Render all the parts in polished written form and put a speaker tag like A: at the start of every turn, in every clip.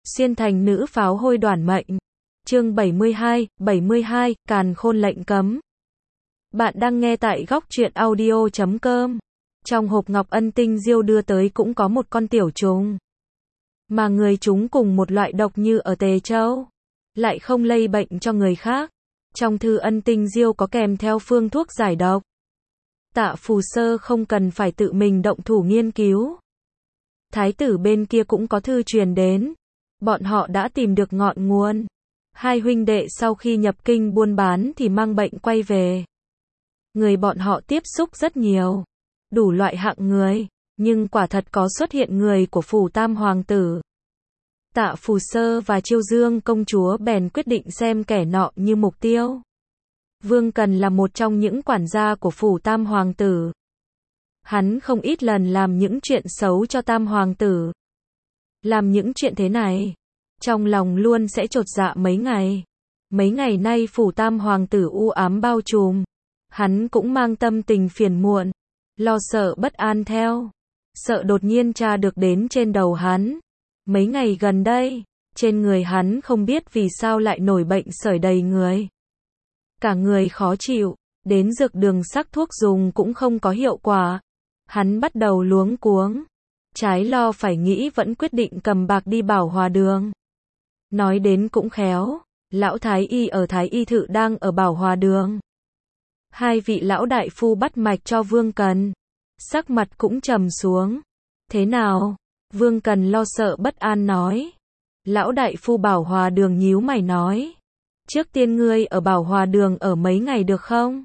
A: Xuyên thành nữ pháo hôi đoản mệnh. Chương 72, Càn khôn lệnh cấm. Bạn đang nghe tại góc truyện audio.com. Trong hộp ngọc ân tinh diêu đưa tới cũng có một con tiểu trùng. Mà người chúng cùng một loại độc như ở Tề Châu, lại không lây bệnh cho người khác. Trong thư ân tinh diêu có kèm theo phương thuốc giải độc. Tạ Phù Sơ không cần phải tự mình động thủ nghiên cứu. Thái tử bên kia cũng có thư truyền đến. Bọn họ đã tìm được ngọn nguồn. Hai huynh đệ sau khi nhập kinh buôn bán thì mang bệnh quay về. Người bọn họ tiếp xúc rất nhiều, đủ loại hạng người, nhưng quả thật có xuất hiện người của phủ Tam Hoàng tử. Tạ Phù Sơ và Chiêu Dương công chúa bèn quyết định xem kẻ nọ như mục tiêu. Vương Cần là một trong những quản gia của phủ Tam Hoàng tử. Hắn không ít lần làm những chuyện xấu cho Tam Hoàng tử. Làm những chuyện thế này, trong lòng luôn sẽ chột dạ mấy ngày. Mấy ngày nay phủ Tam Hoàng tử u ám bao trùm. Hắn cũng mang tâm tình phiền muộn, lo sợ bất an theo. Sợ đột nhiên tra được đến trên đầu hắn. Mấy ngày gần đây, trên người hắn không biết vì sao lại nổi bệnh sởi đầy người. Cả người khó chịu, đến dược đường sắc thuốc dùng cũng không có hiệu quả. Hắn bắt đầu luống cuống. Trái lo phải nghĩ vẫn quyết định cầm bạc đi Bảo Hòa đường. Nói đến cũng khéo, lão Thái Y ở Thái Y Thự đang ở Bảo Hòa đường. Hai vị lão đại phu bắt mạch cho Vương Cần. Sắc mặt cũng trầm xuống. Thế nào? Vương Cần lo sợ bất an nói. Lão đại phu Bảo Hòa đường nhíu mày nói. Trước tiên ngươi ở Bảo Hòa đường ở mấy ngày được không?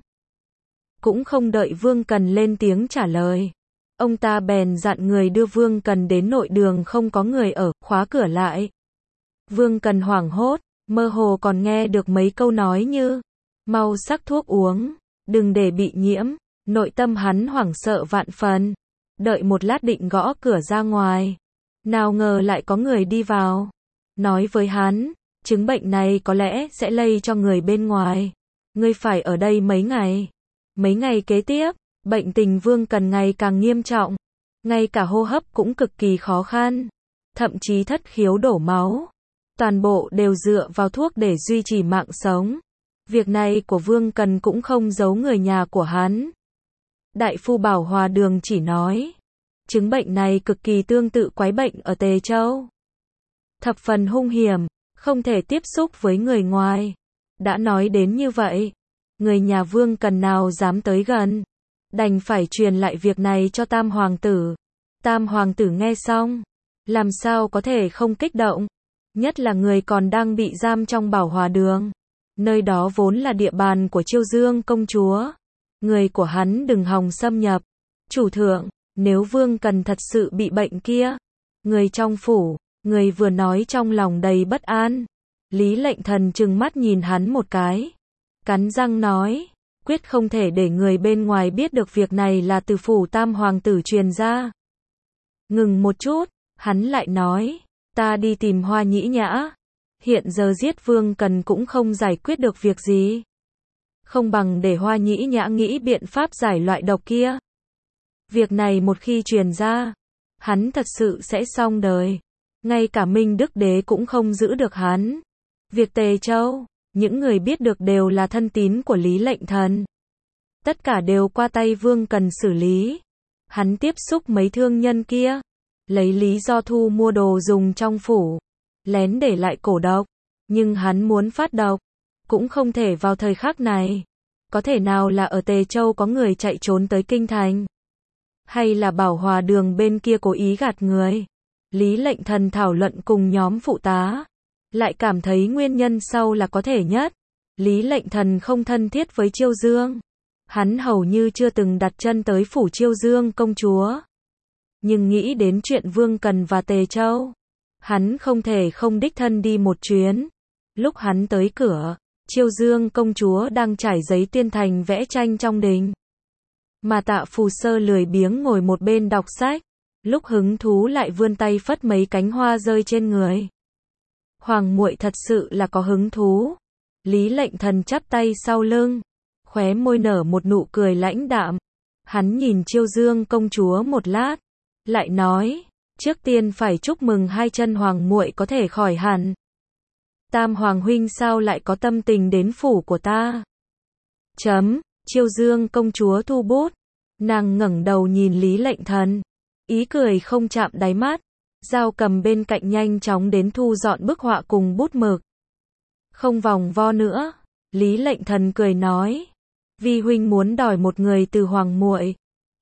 A: Cũng không đợi Vương Cần lên tiếng trả lời. Ông ta bèn dặn người đưa Vương Cần đến nội đường không có người ở, khóa cửa lại. Vương Cần hoảng hốt, mơ hồ còn nghe được mấy câu nói như mau sắc thuốc uống, đừng để bị nhiễm. Nội tâm hắn hoảng sợ vạn phần. Đợi một lát định gõ cửa ra ngoài. Nào ngờ lại có người đi vào. Nói với hắn, chứng bệnh này có lẽ sẽ lây cho người bên ngoài. Ngươi phải ở đây mấy ngày. Mấy ngày kế tiếp, bệnh tình Vương Cần ngày càng nghiêm trọng. Ngay cả hô hấp cũng cực kỳ khó khăn. Thậm chí thất khiếu đổ máu. Toàn bộ đều dựa vào thuốc để duy trì mạng sống. Việc này của Vương Cần cũng không giấu người nhà của hắn. Đại phu Bảo Hòa đường chỉ nói, chứng bệnh này cực kỳ tương tự quái bệnh ở Tề Châu. Thập phần hung hiểm, không thể tiếp xúc với người ngoài. Đã nói đến như vậy, người nhà Vương Cần nào dám tới gần. Đành phải truyền lại việc này cho Tam Hoàng tử. Tam Hoàng tử nghe xong, làm sao có thể không kích động. Nhất là người còn đang bị giam trong Bảo Hòa đường. Nơi đó vốn là địa bàn của Chiêu Dương công chúa. Người của hắn đừng hòng xâm nhập. Chủ thượng, nếu Vương Cần thật sự bị bệnh kia. Người trong phủ, người vừa nói trong lòng đầy bất an. Lý Lệnh Thần trừng mắt nhìn hắn một cái. Cắn răng nói, quyết không thể để người bên ngoài biết được việc này là từ phủ Tam Hoàng tử truyền ra. Ngừng một chút, hắn lại nói, ta đi tìm Hoa Nhĩ Nhã. Hiện giờ giết Vương Cần cũng không giải quyết được việc gì. Không bằng để Hoa Nhĩ Nhã nghĩ biện pháp giải loại độc kia. Việc này một khi truyền ra, hắn thật sự sẽ xong đời. Ngay cả Minh Đức Đế cũng không giữ được hắn. Việc Tề Châu, những người biết được đều là thân tín của Lý Lệnh Thần. Tất cả đều qua tay Vương Cần xử lý. Hắn tiếp xúc mấy thương nhân kia, lấy lý do thu mua đồ dùng trong phủ, lén để lại cổ độc. Nhưng hắn muốn phát độc, cũng không thể vào thời khắc này. Có thể nào là ở Tề Châu có người chạy trốn tới Kinh Thành? Hay là Bảo Hòa đường bên kia cố ý gạt người? Lý Lệnh Thần thảo luận cùng nhóm phụ tá. Lại cảm thấy nguyên nhân sau là có thể nhất. Lý Lệnh Thần không thân thiết với Chiêu Dương. Hắn hầu như chưa từng đặt chân tới phủ Chiêu Dương công chúa. Nhưng nghĩ đến chuyện Vương Cần và Tề Châu, hắn không thể không đích thân đi một chuyến. Lúc hắn tới cửa, Chiêu Dương công chúa đang trải giấy tuyên thành vẽ tranh trong đình. Mà Tạ Phù Sơ lười biếng ngồi một bên đọc sách. Lúc hứng thú lại vươn tay phất mấy cánh hoa rơi trên người. Hoàng muội thật sự là có hứng thú. Lý Lệnh Thần chắp tay sau lưng, khóe môi nở một nụ cười lãnh đạm. Hắn nhìn Chiêu Dương công chúa một lát, lại nói, Trước tiên phải chúc mừng hai chân hoàng muội có thể khỏi hẳn. Tam hoàng huynh sao lại có tâm tình đến phủ của ta? Chiêu Dương công chúa thu bút. Nàng ngẩng đầu nhìn Lý Lệnh Thần. Ý cười không chạm đáy mắt. Dao cầm bên cạnh nhanh chóng đến thu dọn bức họa cùng bút mực. Không vòng vo nữa. Lý Lệnh Thần cười nói. Vi huynh muốn đòi một người từ hoàng muội.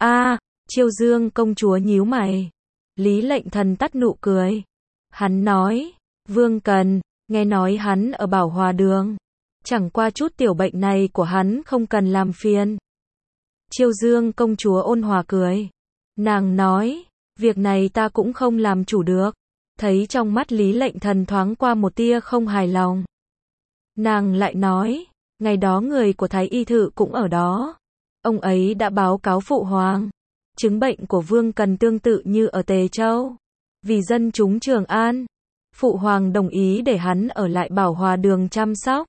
A: Chiêu Dương công chúa nhíu mày. Lý Lệnh Thần tắt nụ cười. Hắn nói. Vương Cần, nghe nói hắn ở Bảo Hòa Đường. Chẳng qua chút tiểu bệnh này của hắn không cần làm phiền. Chiêu Dương công chúa ôn hòa cười. Nàng nói. Việc này ta cũng không làm chủ được. Thấy trong mắt Lý Lệnh Thần thoáng qua một tia không hài lòng. Nàng lại nói. Ngày đó người của Thái Y Thự cũng ở đó. Ông ấy đã báo cáo phụ hoàng. Chứng bệnh của Vương Cần tương tự như ở Tề Châu. Vì dân chúng Trường An, phụ hoàng đồng ý để hắn ở lại Bảo Hòa Đường chăm sóc.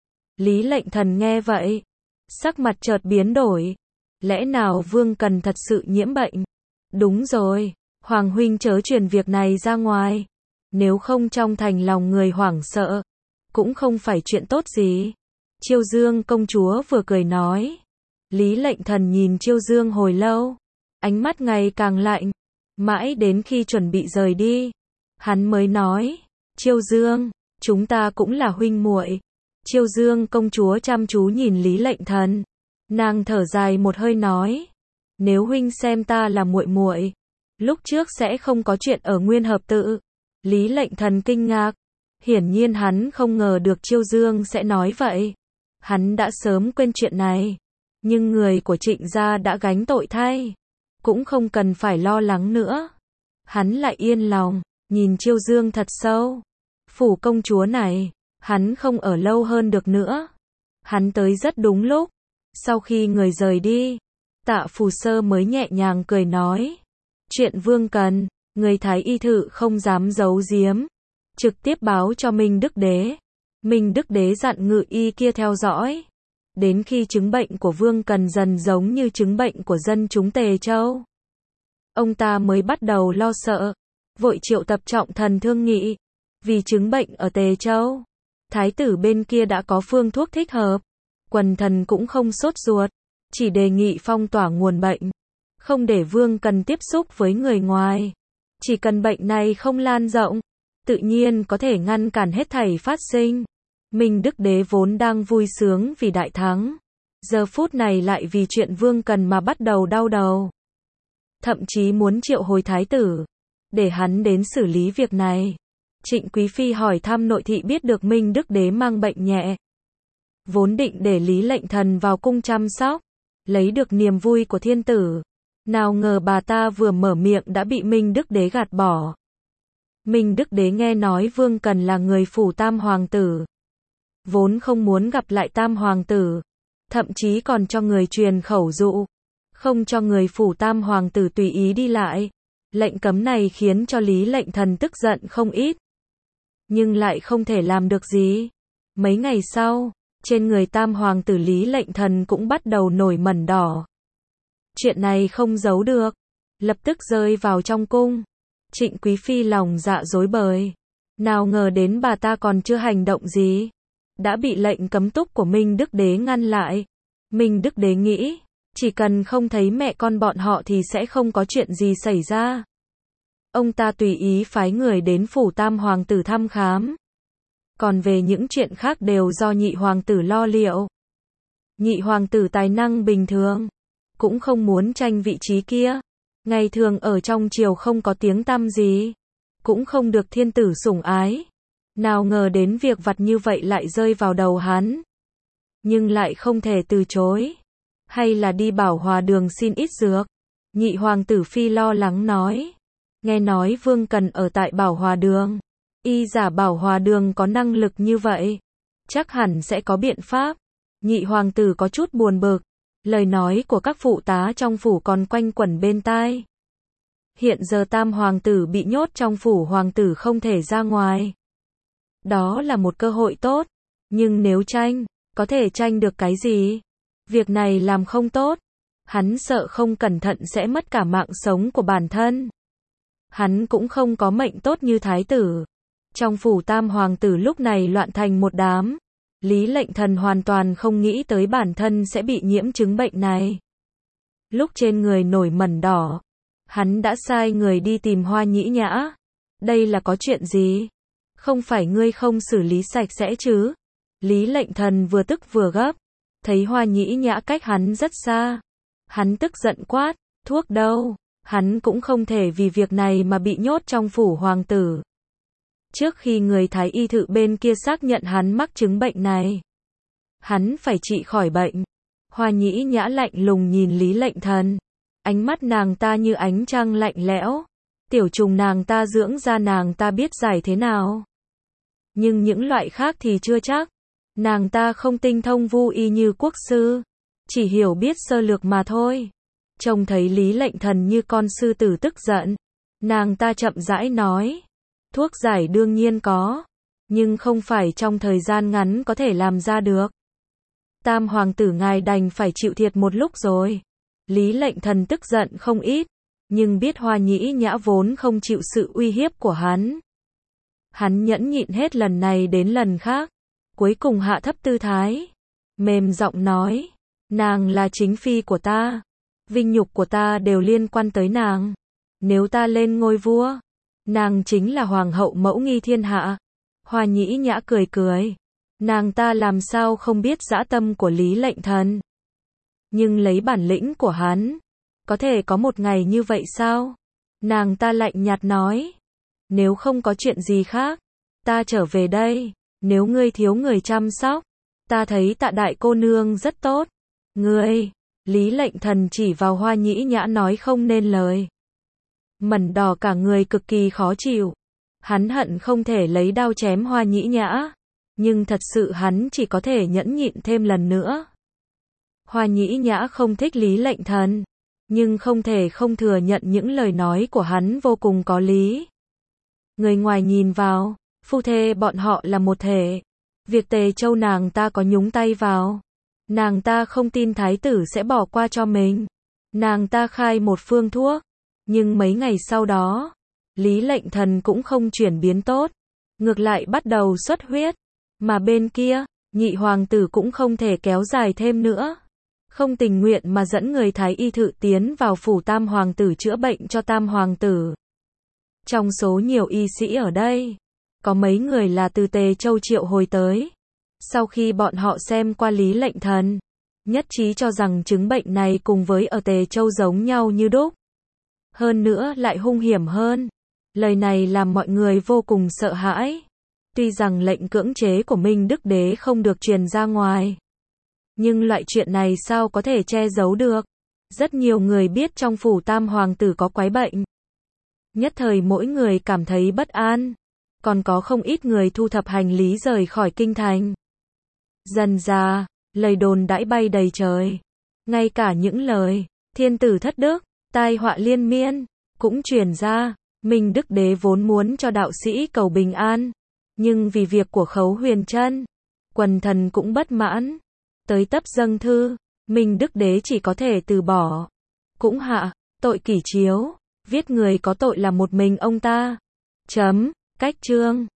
A: Lý Lệnh Thần nghe vậy, sắc mặt chợt biến đổi. Lẽ nào Vương Cần thật sự nhiễm bệnh? Đúng rồi, hoàng huynh chớ truyền việc này ra ngoài. Nếu không trong thành lòng người hoảng sợ, cũng không phải chuyện tốt gì. Chiêu Dương công chúa vừa cười nói. Lý Lệnh Thần nhìn Chiêu Dương hồi lâu. Ánh mắt ngày càng lạnh. Mãi đến khi chuẩn bị rời đi, hắn mới nói. Chiêu Dương, chúng ta cũng là huynh muội. Chiêu Dương công chúa chăm chú nhìn Lý Lệnh Thần. Nàng thở dài một hơi nói. Nếu huynh xem ta là muội muội, lúc trước sẽ không có chuyện ở Nguyên Hợp Tự. Lý Lệnh Thần kinh ngạc. Hiển nhiên hắn không ngờ được Chiêu Dương sẽ nói vậy. Hắn đã sớm quên chuyện này. Nhưng người của Trịnh gia đã gánh tội thay. Cũng không cần phải lo lắng nữa. Hắn lại yên lòng, nhìn Chiêu Dương thật sâu. Phủ công chúa này, hắn không ở lâu hơn được nữa. Hắn tới rất đúng lúc. Sau khi người rời đi, Tạ Phù Sơ mới nhẹ nhàng cười nói. Chuyện Vương Cần, người Thái Y Thự không dám giấu giếm. Trực tiếp báo cho Minh Đức Đế. Minh Đức Đế dặn ngự y kia theo dõi. Đến khi chứng bệnh của Vương Cần dần giống như chứng bệnh của dân chúng Tề Châu, ông ta mới bắt đầu lo sợ, vội triệu tập trọng thần thương nghị. Vì chứng bệnh ở Tề Châu, thái tử bên kia đã có phương thuốc thích hợp. Quần thần cũng không sốt ruột, chỉ đề nghị phong tỏa nguồn bệnh, không để Vương Cần tiếp xúc với người ngoài. Chỉ cần bệnh này không lan rộng, tự nhiên có thể ngăn cản hết thảy phát sinh. Minh Đức Đế vốn đang vui sướng vì đại thắng, giờ phút này lại vì chuyện Vương Cần mà bắt đầu đau đầu. Thậm chí muốn triệu hồi thái tử, để hắn đến xử lý việc này. Trịnh Quý Phi hỏi thăm nội thị biết được Minh Đức Đế mang bệnh nhẹ. Vốn định để Lý Lệnh Thần vào cung chăm sóc, lấy được niềm vui của thiên tử. Nào ngờ bà ta vừa mở miệng đã bị Minh Đức Đế gạt bỏ. Minh Đức Đế nghe nói Vương Cần là người phủ Tam Hoàng tử. Vốn không muốn gặp lại Tam Hoàng tử. Thậm chí còn cho người truyền khẩu dụ. Không cho người phủ Tam Hoàng tử tùy ý đi lại. Lệnh cấm này khiến cho Lý Lệnh Thần tức giận không ít. Nhưng lại không thể làm được gì. Mấy ngày sau, trên người Tam Hoàng tử Lý Lệnh Thần cũng bắt đầu nổi mẩn đỏ. Chuyện này không giấu được. Lập tức rơi vào trong cung. Trịnh Quý Phi lòng dạ rối bời. Nào ngờ đến bà ta còn chưa hành động gì, đã bị lệnh cấm túc của Minh Đức Đế ngăn lại. Minh Đức Đế nghĩ, chỉ cần không thấy mẹ con bọn họ thì sẽ không có chuyện gì xảy ra. Ông ta tùy ý phái người đến phủ Tam Hoàng tử thăm khám. Còn về những chuyện khác đều do nhị hoàng tử lo liệu. Nhị hoàng tử tài năng bình thường, cũng không muốn tranh vị trí kia. Ngày thường ở trong triều không có tiếng tăm gì, cũng không được thiên tử sủng ái. Nào ngờ đến việc vặt như vậy lại rơi vào đầu hắn. Nhưng lại không thể từ chối. Hay là đi Bảo Hòa Đường xin ít dược. Nhị hoàng tử Phi lo lắng nói. Nghe nói Vương Cần ở tại Bảo Hòa Đường. Y giả Bảo Hòa Đường có năng lực như vậy, chắc hẳn sẽ có biện pháp. Nhị hoàng tử có chút buồn bực. Lời nói của các phụ tá trong phủ còn quanh quẩn bên tai. Hiện giờ Tam Hoàng tử bị nhốt trong phủ hoàng tử không thể ra ngoài. Đó là một cơ hội tốt. Nhưng nếu tranh, có thể tranh được cái gì? Việc này làm không tốt. Hắn sợ không cẩn thận sẽ mất cả mạng sống của bản thân. Hắn cũng không có mệnh tốt như thái tử. Trong phủ tam hoàng tử lúc này loạn thành một đám. Lý Lệnh Thần hoàn toàn không nghĩ tới bản thân sẽ bị nhiễm chứng bệnh này. Lúc trên người nổi mẩn đỏ, hắn đã sai người đi tìm Hoa Nhĩ Nhã. Đây là có chuyện gì? Không phải ngươi không xử lý sạch sẽ chứ? Lý Lệnh Thần vừa tức vừa gấp. Thấy Hoa Nhĩ Nhã cách hắn rất xa. Hắn tức giận quát, thuốc đâu? Hắn cũng không thể vì việc này mà bị nhốt trong phủ hoàng tử. Trước khi người thái y thự bên kia xác nhận hắn mắc chứng bệnh này, hắn phải trị khỏi bệnh. Hoa Nhĩ Nhã lạnh lùng nhìn Lý Lệnh Thần. Ánh mắt nàng ta như ánh trăng lạnh lẽo. Tiểu trùng nàng ta dưỡng ra nàng ta biết giải thế nào. Nhưng những loại khác thì chưa chắc. Nàng ta không tinh thông vu y như quốc sư. Chỉ hiểu biết sơ lược mà thôi. Trông thấy Lý Lệnh Thần như con sư tử tức giận. Nàng ta chậm rãi nói. Thuốc giải đương nhiên có. Nhưng không phải trong thời gian ngắn có thể làm ra được. Tam hoàng tử ngài đành phải chịu thiệt một lúc rồi. Lý Lệnh Thần tức giận không ít. Nhưng biết Hoa Nhĩ Nhã vốn không chịu sự uy hiếp của hắn. Hắn nhẫn nhịn hết lần này đến lần khác. Cuối cùng hạ thấp tư thái. Mềm giọng nói. Nàng là chính phi của ta. Vinh nhục của ta đều liên quan tới nàng. Nếu ta lên ngôi vua, nàng chính là hoàng hậu mẫu nghi thiên hạ. Hoa Nhĩ Nhã cười cười. Nàng ta làm sao không biết dã tâm của Lý Lệnh Thần. Nhưng lấy bản lĩnh của hắn, có thể có một ngày như vậy sao? Nàng ta lạnh nhạt nói. Nếu không có chuyện gì khác, ta trở về đây. Nếu ngươi thiếu người chăm sóc, ta thấy Tạ đại cô nương rất tốt. Ngươi, Lý Lệnh Thần chỉ vào Hoa Nhĩ Nhã nói không nên lời. Mẩn đỏ cả người cực kỳ khó chịu. Hắn hận không thể lấy đao chém Hoa Nhĩ Nhã. Nhưng thật sự hắn chỉ có thể nhẫn nhịn thêm lần nữa. Hoa Nhĩ Nhã không thích Lý Lệnh Thần. Nhưng không thể không thừa nhận những lời nói của hắn vô cùng có lý. Người ngoài nhìn vào, phu thê bọn họ là một thể. Việc Tề Châu nàng ta có nhúng tay vào. Nàng ta không tin thái tử sẽ bỏ qua cho mình. Nàng ta khai một phương thuốc. Nhưng mấy ngày sau đó, Lý Lệnh Thần cũng không chuyển biến tốt. Ngược lại bắt đầu xuất huyết. Mà bên kia, nhị hoàng tử cũng không thể kéo dài thêm nữa. Không tình nguyện mà dẫn người thái y thự tiến vào phủ tam hoàng tử chữa bệnh cho tam hoàng tử. Trong số nhiều y sĩ ở đây, có mấy người là từ Tề Châu triệu hồi tới. Sau khi bọn họ xem qua Lý Lệnh Thần, nhất trí cho rằng chứng bệnh này cùng với ở Tề Châu giống nhau như đúc. Hơn nữa lại hung hiểm hơn. Lời này làm mọi người vô cùng sợ hãi. Tuy rằng lệnh cưỡng chế của Minh Đức Đế không được truyền ra ngoài. Nhưng loại chuyện này sao có thể che giấu được. Rất nhiều người biết trong phủ tam hoàng tử có quái bệnh. Nhất thời mỗi người cảm thấy bất an. Còn có không ít người thu thập hành lý rời khỏi kinh thành. Dần dà, lời đồn đãi bay đầy trời. Ngay cả những lời thiên tử thất đức, tai họa liên miên cũng truyền ra. Minh Đức Đế vốn muốn cho đạo sĩ cầu bình an, nhưng vì việc của Khấu Huyền Trân, quần thần cũng bất mãn. Tới tấp dâng thư, Minh Đức Đế chỉ có thể từ bỏ. Cũng hạ tội kỷ chiếu, viết người có tội là một mình ông ta. Cách chương